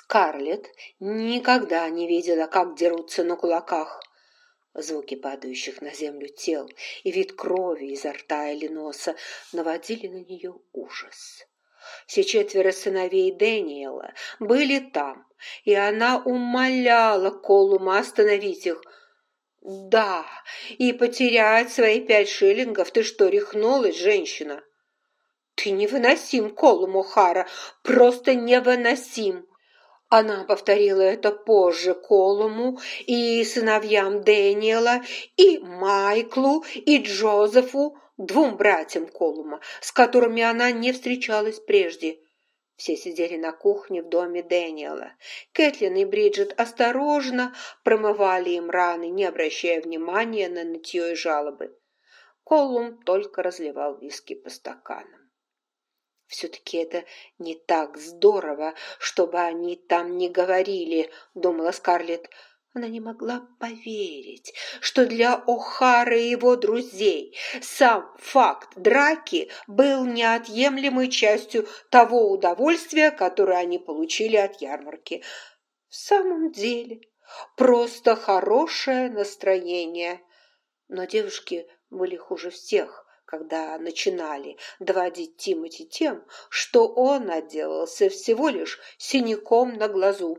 Скарлетт никогда не видела, как дерутся на кулаках. Звуки падающих на землю тел и вид крови изо рта или носа наводили на нее ужас. Все четверо сыновей Дэниела были там, и она умоляла Колума остановить их. «Да, и потерять свои 5 шиллингов. Ты что, рехнулась, женщина?» «Ты невыносим, Колум О'Хара, просто невыносим!» Она повторила это позже Колуму и сыновьям Дэниела, и Майклу, и Джозефу, 2 братьям Колума, с которыми она не встречалась прежде. Все сидели на кухне в доме Дэниела. Кэтлин и Бриджит осторожно промывали им раны, не обращая внимания на нытье и жалобы. Колум только разливал виски по стаканам. «Все-таки это не так здорово, чтобы они там не говорили», — думала Скарлетт. Она не могла поверить, что для О'Хара и его друзей сам факт драки был неотъемлемой частью того удовольствия, которое они получили от ярмарки. В самом деле, просто хорошее настроение. Но девушки были хуже всех, когда начинали доводить Тимоти тем, что он отделался всего лишь синяком на глазу.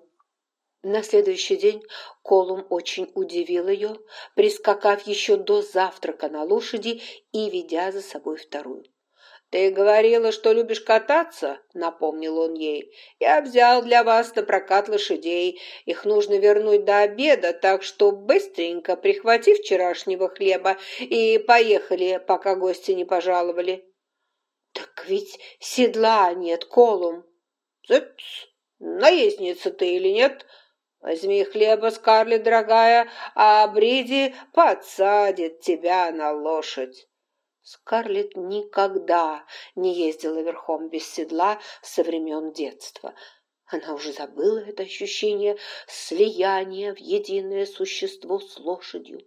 На следующий день Колум очень удивил ее, прискакав еще до завтрака на лошади и ведя за собой вторую. «Ты говорила, что любишь кататься», — напомнил он ей. «Я взял для вас на прокат лошадей. Их нужно вернуть до обеда, так что быстренько прихвати вчерашнего хлеба и поехали, пока гости не пожаловали». «Так ведь седла нет, Колум». «Цыц! Наездница ты или нет? Возьми хлеба, Скарлетт, дорогая, а Бриди подсадит тебя на лошадь». Скарлетт никогда не ездила верхом без седла со времен детства. Она уже забыла это ощущение слияния в единое существо с лошадью.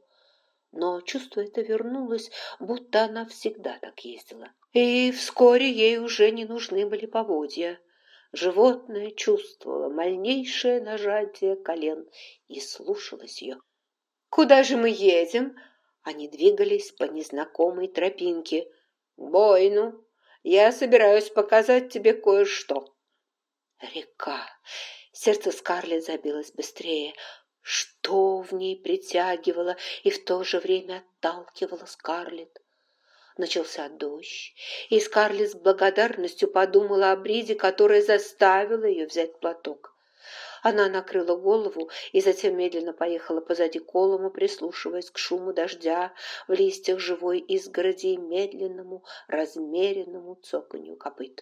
Но чувство это вернулось, будто она всегда так ездила. И вскоре ей уже не нужны были поводья. Животное чувствовало мощнейшее нажатие колен и слушалось ее. «Куда же мы едем?» Они двигались по незнакомой тропинке. «К Бойну. Я собираюсь показать тебе кое-что». Река. Сердце Скарлетт забилось быстрее. Что в ней притягивало и в то же время отталкивало Скарлетт? Начался дождь, и Скарлетт с благодарностью подумала о Бриде, которая заставила ее взять платок. Она накрыла голову и затем медленно поехала позади Колума, прислушиваясь к шуму дождя в листьях живой изгороди и медленному, размеренному цоканью копыт.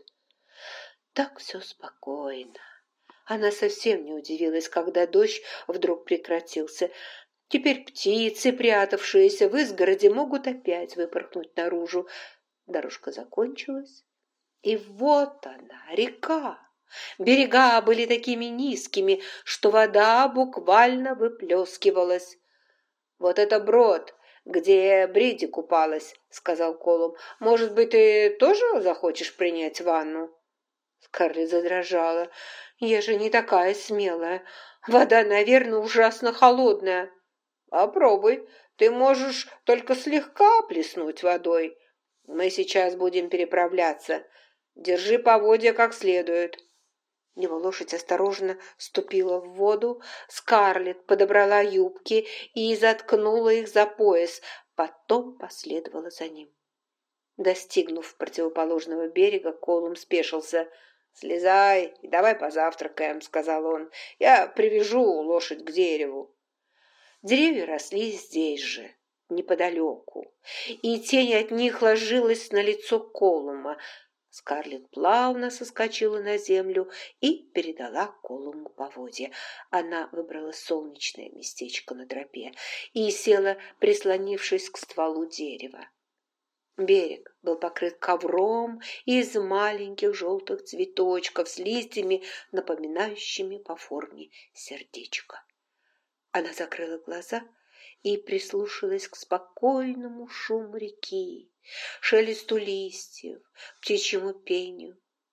Так все спокойно. Она совсем не удивилась, когда дождь вдруг прекратился. Теперь птицы, прятавшиеся в изгороди, могут опять выпорхнуть наружу. Дорожка закончилась, и вот она, река. Берега были такими низкими, что вода буквально выплескивалась. «Вот это брод, где Бриди купалась», — сказал Колум. «Может быть, ты тоже захочешь принять ванну?» Скарлетт задрожала. «Я же не такая смелая. Вода, наверное, ужасно холодная». «Попробуй. Ты можешь только слегка плеснуть водой. Мы сейчас будем переправляться. Держи поводья как следует». Его лошадь осторожно ступила в воду. Скарлетт подобрала юбки и заткнула их за пояс, потом последовала за ним. Достигнув противоположного берега, Колум спешился. «Слезай и давай позавтракаем», — сказал он. «Я привяжу лошадь к дереву». Деревья росли здесь же, неподалеку, и тень от них ложилась на лицо Колума. Скарлетт плавно соскочила на землю и передала Колуму поводья. Она выбрала солнечное местечко на тропе и села, прислонившись к стволу дерева. Берег был покрыт ковром из маленьких желтых цветочков с листьями, напоминающими по форме сердечко. Она закрыла глаза и прислушалась к спокойному шуму реки, шелесту листьев, птичьему пению.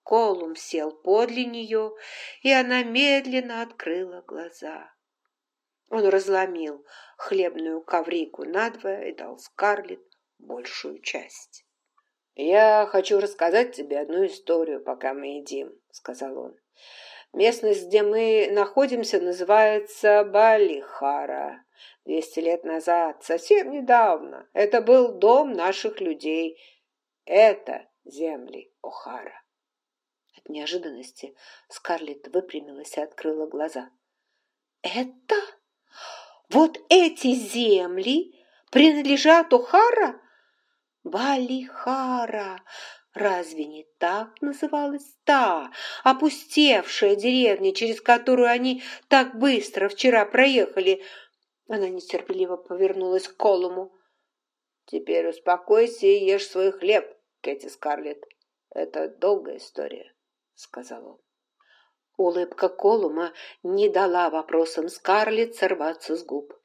Колум сел подле нее, и она медленно открыла глаза. Он разломил хлебную коврику надвое и дал Скарлетт большую часть. «Я хочу рассказать тебе одну историю, пока мы едим», — сказал он. «Местность, где мы находимся, называется Балихара. 200 лет назад, совсем недавно, это был дом наших людей. Это земли О'Хара». От неожиданности Скарлетт выпрямилась и открыла глаза. «Это? Вот эти земли принадлежат О'Хара? Балихара! Разве не так называлась та опустевшая деревня, через которую они так быстро вчера проехали?» Она нетерпеливо повернулась к Колуму. «Теперь успокойся и ешь свой хлеб, Кэти Скарлетт. Это долгая история», — сказал он. Улыбка Колума не дала вопросам Скарлетт сорваться с губ.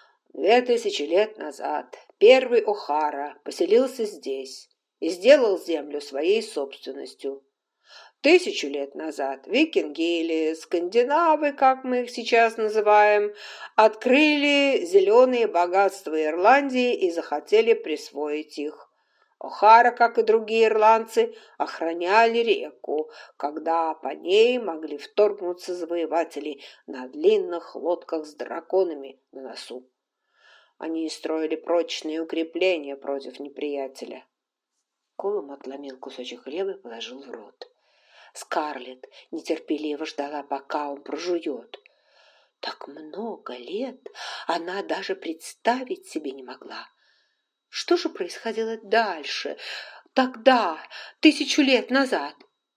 2000 лет назад первый О'Хара поселился здесь и сделал землю своей собственностью. 1000 лет назад викинги или скандинавы, как мы их сейчас называем, открыли зеленые богатства Ирландии и захотели присвоить их. О'Хара, как и другие ирландцы, охраняли реку, когда по ней могли вторгнуться завоеватели на длинных лодках с драконами на носу. Они строили прочные укрепления против неприятеля. Колум отломил кусочек хлеба и положил в рот. Скарлетт нетерпеливо ждала, пока он прожует. Так много лет она даже представить себе не могла. Что же происходило дальше, тогда, 1000 лет назад?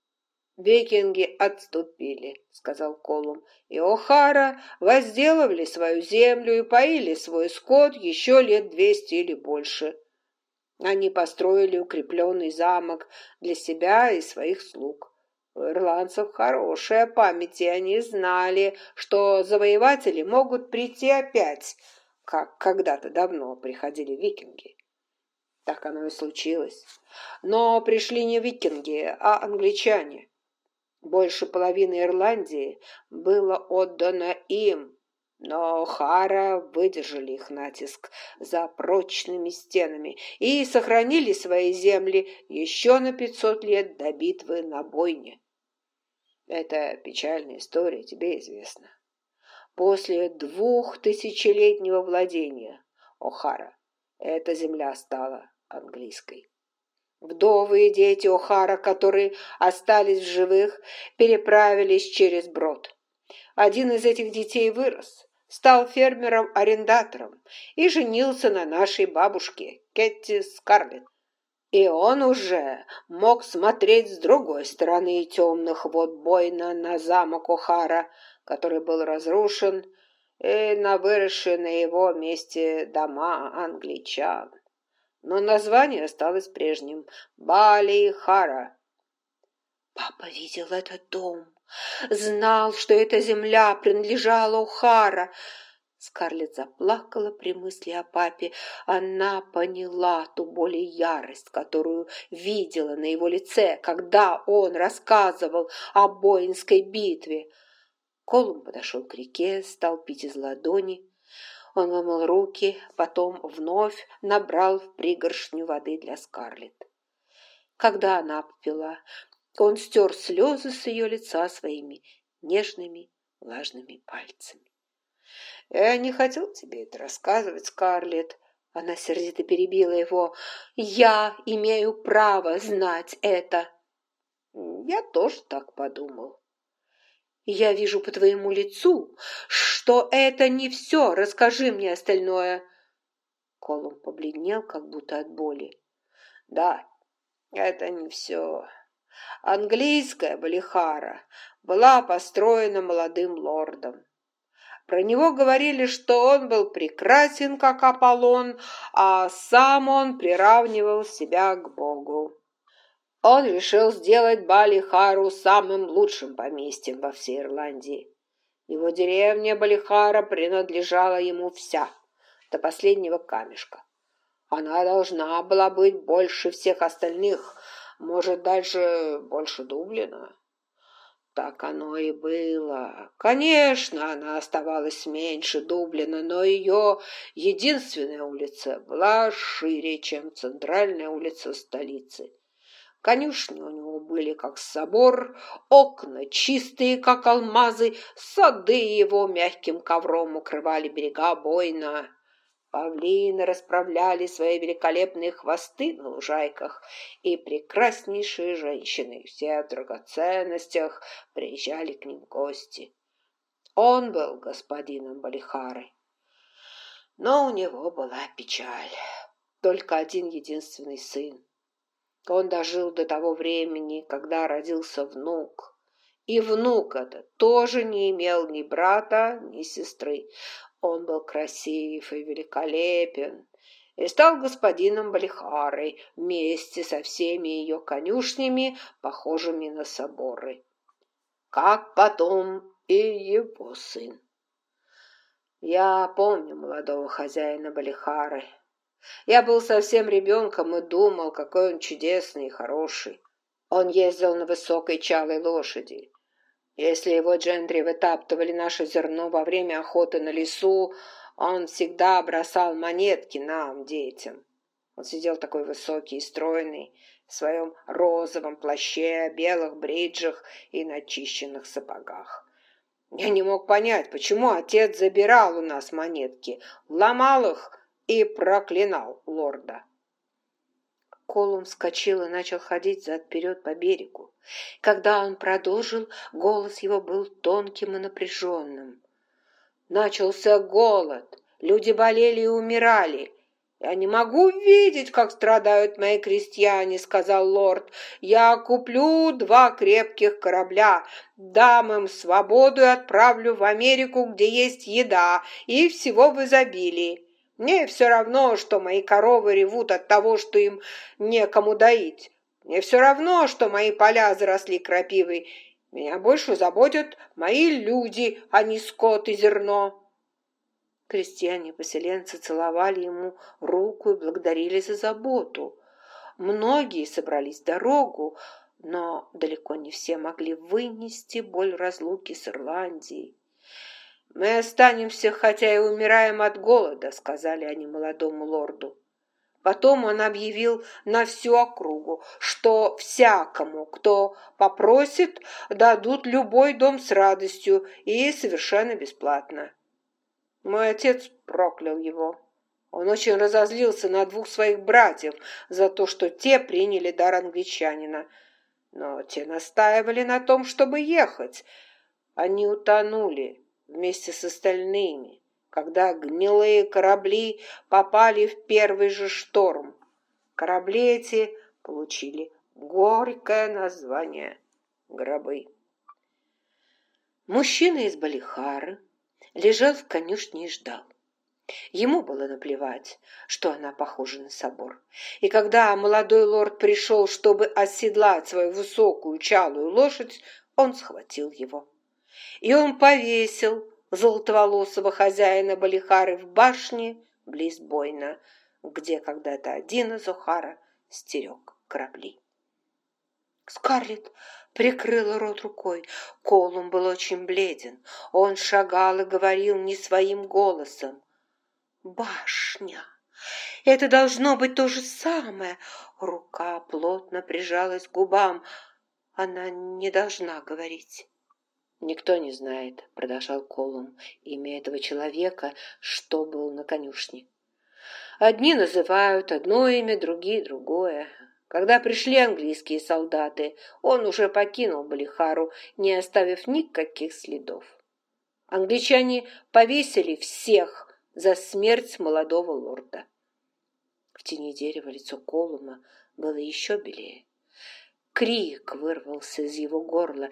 «Викинги отступили», — сказал Колум, «и О'Хара возделывали свою землю и поили свой скот еще лет 200 или больше. Они построили укрепленный замок для себя и своих слуг. У ирландцев хорошая память, и они знали, что завоеватели могут прийти опять, как когда-то давно приходили викинги. Так оно и случилось. Но пришли не викинги, а англичане. Больше половины Ирландии было отдано им, но О'Хара выдержали их натиск за прочными стенами и сохранили свои земли еще на 500 лет до битвы на Бойне. Это печальная история, тебе известно. После 2000-летнего владения О'Хара эта земля стала английской. Вдовы и дети О'Хара, которые остались в живых, переправились через брод. Один из этих детей вырос, стал фермером-арендатором и женился на нашей бабушке Кэти Скарлетт. И он уже мог смотреть с другой стороны темных вод Бойна на замок О'Хара, который был разрушен, и на выросшие на его месте дома англичан. Но название осталось прежним — Балихара. Папа видел этот дом, знал, что эта земля принадлежала О'Хара. Скарлетт заплакала при мысли о папе. Она поняла ту боль и ярость, которую видела на его лице, когда он рассказывал о Бойнской битве. Колум подошел к реке, стал пить из ладони. Он вымыл руки, потом вновь набрал в пригоршню воды для Скарлетт. Когда она попила, он стер слезы с ее лица своими нежными влажными пальцами. «Я не хотел тебе это рассказывать, Скарлетт», — она сердито перебила его. «Я имею право знать это». «Я тоже так подумал». «Я вижу по твоему лицу, что это не все. Расскажи мне остальное». Колум побледнел, как будто от боли. «Да, это не все. Английская Балихара была построена молодым лордом. Про него говорили, что он был прекрасен, как Аполлон, а сам он приравнивал себя к Богу. Он решил сделать Балихару самым лучшим поместьем во всей Ирландии. Его деревня Балихара принадлежала ему вся, до последнего камешка. Она должна была быть больше всех остальных, может, дальше больше Дублина. Так оно и было. Конечно, она оставалась меньше Дублина, но ее единственная улица была шире, чем центральная улица столицы. Конюшни у него были как собор, окна чистые, как алмазы, сады его мягким ковром укрывали берега Бойна. Павлины расправляли свои великолепные хвосты на лужайках, и прекраснейшие женщины, все в драгоценностях, приезжали к ним в гости. Он был господином Балихары, но у него была печаль. Только один единственный сын. Он дожил до того времени, когда родился внук. И внук этот тоже не имел ни брата, ни сестры. Он был красив и великолепен, и стал господином Балихарой вместе со всеми ее конюшнями, похожими на соборы. Как потом и его сын. Я помню молодого хозяина Балихары. Я был совсем ребенком и думал, какой он чудесный и хороший. Он ездил на высокой чалой лошади. Если его джентри вытаптывали наше зерно во время охоты на лесу, он всегда бросал монетки нам, детям. Он сидел такой высокий и стройный, в своем розовом плаще, белых бриджах и начищенных сапогах. Я не мог понять, почему отец забирал у нас монетки, ломал их и проклинал лорда. Колум вскочил и начал ходить взад-вперед по берегу. Когда он продолжил, голос его был тонким и напряженным. Начался голод, люди болели и умирали. «Я не могу видеть, как страдают мои крестьяне», — сказал лорд. «Я куплю 2 крепких корабля, дам им свободу и отправлю в Америку, где есть еда и всего в изобилии. Мне все равно, что мои коровы ревут от того, что им некому доить. Мне все равно, что мои поля заросли крапивой. Меня больше заботят мои люди, а не скот и зерно». Крестьяне-поселенцы целовали ему руку и благодарили за заботу. Многие собрались в дорогу, но далеко не все могли вынести боль разлуки с Ирландией. «Мы останемся, хотя и умираем от голода», — сказали они молодому лорду. Потом он объявил на всю округу, что всякому, кто попросит, дадут любой дом с радостью и совершенно бесплатно. Мой отец проклял его. Он очень разозлился на 2 своих братьев за то, что те приняли дар англичанина. Но те настаивали на том, чтобы ехать. Они утонули вместе с остальными, когда гнилые корабли попали в первый же шторм. Корабли эти получили горькое название «Гробы». Мужчина из Балихары лежал в конюшне и ждал. Ему было наплевать, что она похожа на собор. И когда молодой лорд пришел, чтобы оседлать свою высокую чалую лошадь, он схватил его. И он повесил золотоволосого хозяина Балихары в башне близ Бойна, где когда-то один из Охара стерег корабли. Скарлетт прикрыла рот рукой. Колум был очень бледен. Он шагал и говорил не своим голосом. «Башня! Это должно быть то же самое!» Рука плотно прижалась к губам. Она не должна говорить. «Никто не знает», — продолжал Колум, имя этого человека, что был на конюшне. «Одни называют одно имя, другие — другое. Когда пришли английские солдаты, он уже покинул Балихару, не оставив никаких следов. Англичане повесили всех за смерть молодого лорда». В тени дерева лицо Колума было еще белее. Крик вырвался из его горла,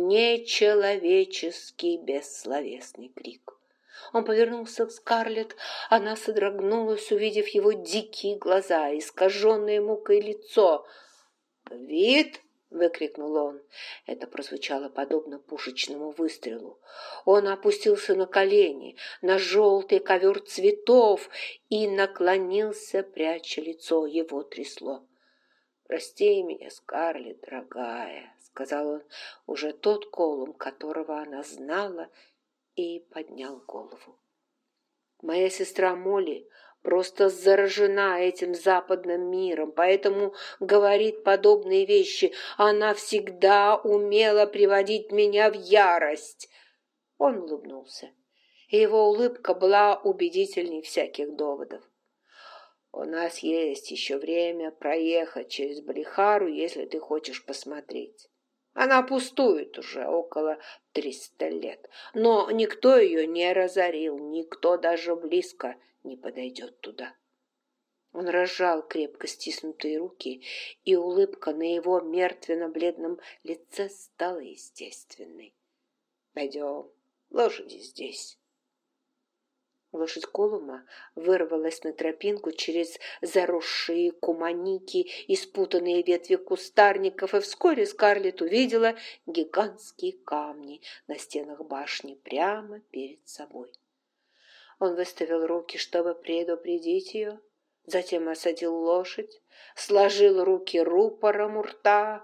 нечеловеческий бессловесный крик. Он повернулся к Скарлетт, она содрогнулась, увидев его дикие глаза, искаженное мукой лицо. «Вид!» — выкрикнул он. Это прозвучало подобно пушечному выстрелу. Он опустился на колени, на желтый ковер цветов и наклонился, пряча лицо. Его трясло. «Прости меня, Скарлетт, дорогая», — сказал он, уже тот Колум, которого она знала, и поднял голову. «Моя сестра Молли просто заражена этим западным миром, поэтому говорит подобные вещи. Она всегда умела приводить меня в ярость». Он улыбнулся, и его улыбка была убедительней всяких доводов. «У нас есть еще время проехать через Балихару, если ты хочешь посмотреть. Она пустует уже около 300 лет, но никто ее не разорил, никто даже близко не подойдет туда». Он разжал крепко стиснутые руки, и улыбка на его мертвенно-бледном лице стала естественной. «Пойдем, лошади здесь». Лошадь Колума вырвалась на тропинку через заросшие куманики и спутанные ветви кустарников, и вскоре Скарлетт увидела гигантские камни на стенах башни прямо перед собой. Он выставил руки, чтобы предупредить ее, затем осадил лошадь, сложил руки рупором у рта.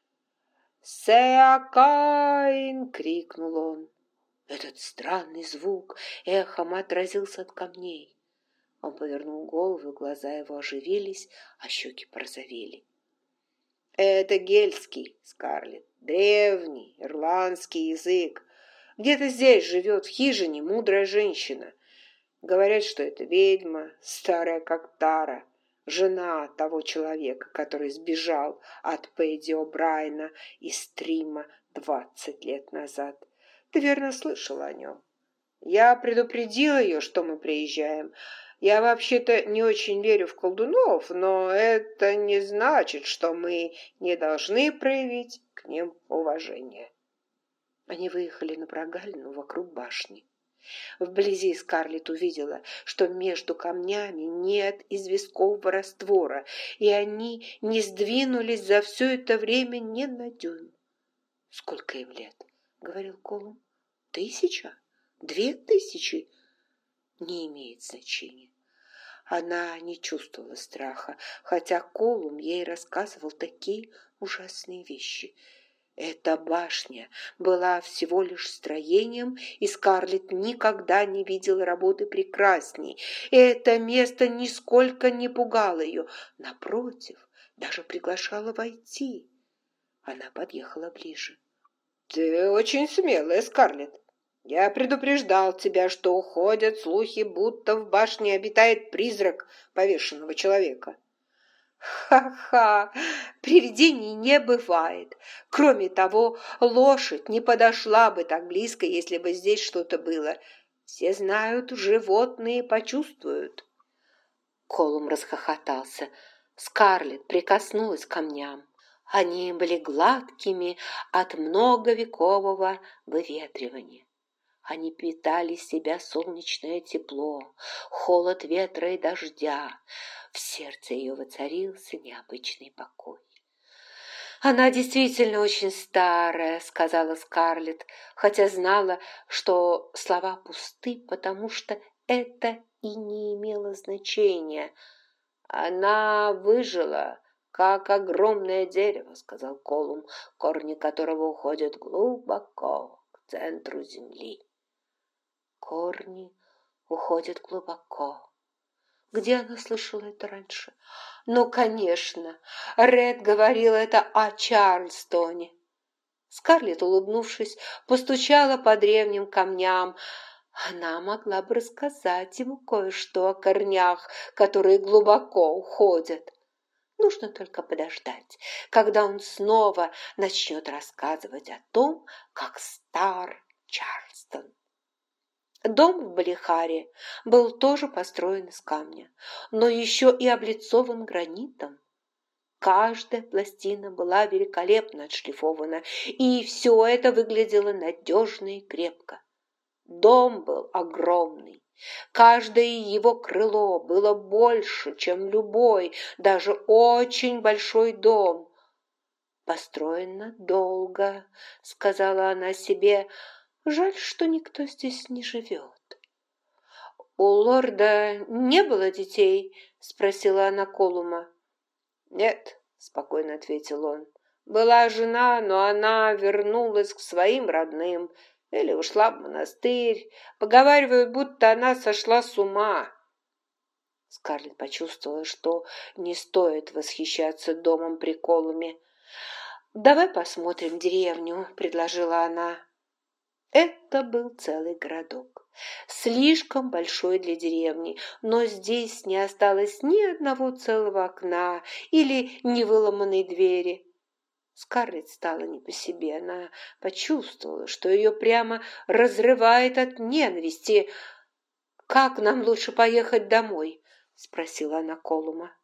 «Сеакайн!» — крикнул он. Этот странный звук эхом отразился от камней. Он повернул голову, глаза его оживились, а щеки порозовели. «Это гельский, Скарлетт, древний ирландский язык. Где-то здесь живет в хижине мудрая женщина. Говорят, что это ведьма, старая как Тара, жена того человека, который сбежал от Пэдди О'Брайена из Трима 20 лет назад. Ты верно слышала о нем? Я предупредила ее, что мы приезжаем. Я вообще-то не очень верю в колдунов, но это не значит, что мы не должны проявить к ним уважение». Они выехали на прогалину вокруг башни. Вблизи Скарлетт увидела, что между камнями нет известкового раствора, и они не сдвинулись за все это время ни на дюйм. «Сколько им лет?» — говорил Колум. 1000? 2000? Не имеет значения. Она не чувствовала страха, хотя Колум ей рассказывал такие ужасные вещи. Эта башня была всего лишь строением, и Скарлетт никогда не видела работы прекрасней. Это место нисколько не пугало ее. Напротив, даже приглашало войти. Она подъехала ближе. «Ты очень смелая, Скарлетт. Я предупреждал тебя, что уходят слухи, будто в башне обитает призрак повешенного человека». «Ха-ха! Привидений не бывает. Кроме того, лошадь не подошла бы так близко, если бы здесь что-то было. Все знают, животные почувствуют». Колум расхохотался. Скарлетт прикоснулась к камням. Они были гладкими от многовекового выветривания. Они питали в себя солнечное тепло, холод ветра и дождя. В сердце ее воцарился необычный покой. «Она действительно очень старая», — сказала Скарлетт, хотя знала, что слова пусты, потому что это и не имело значения. «Она выжила, как огромное дерево», — сказал Колум, корни которого уходят глубоко к центру земли. Корни уходят глубоко. Где она слышала это раньше? Ну, конечно, Ред говорил это о Чарльстоне. Скарлетт, улыбнувшись, постучала по древним камням. Она могла бы рассказать ему кое-что о корнях, которые глубоко уходят. Нужно только подождать, когда он снова начнет рассказывать о том, как стар Чарльстон. Дом в Балихаре был тоже построен из камня, но еще и облицован гранитом. Каждая пластина была великолепно отшлифована, и все это выглядело надежно и крепко. Дом был огромный. Каждое его крыло было больше, чем любой, даже очень большой дом. «Построено долго», — сказала она себе. «Жаль, что никто здесь не живет». «У лорда не было детей?» — спросила она Колума. «Нет, спокойно ответил он. Была жена, но она вернулась к своим родным или ушла в монастырь. Поговаривают, будто она сошла с ума. Скарлетт почувствовала, что не стоит восхищаться домом приколами. «Давай посмотрим деревню», — предложила она. Это был целый городок, слишком большой для деревни, но здесь не осталось ни одного целого окна или невыломанной двери. Скарлетт стала не по себе, она почувствовала, что ее прямо разрывает от ненависти. «Как нам лучше поехать домой?» — спросила она Колума.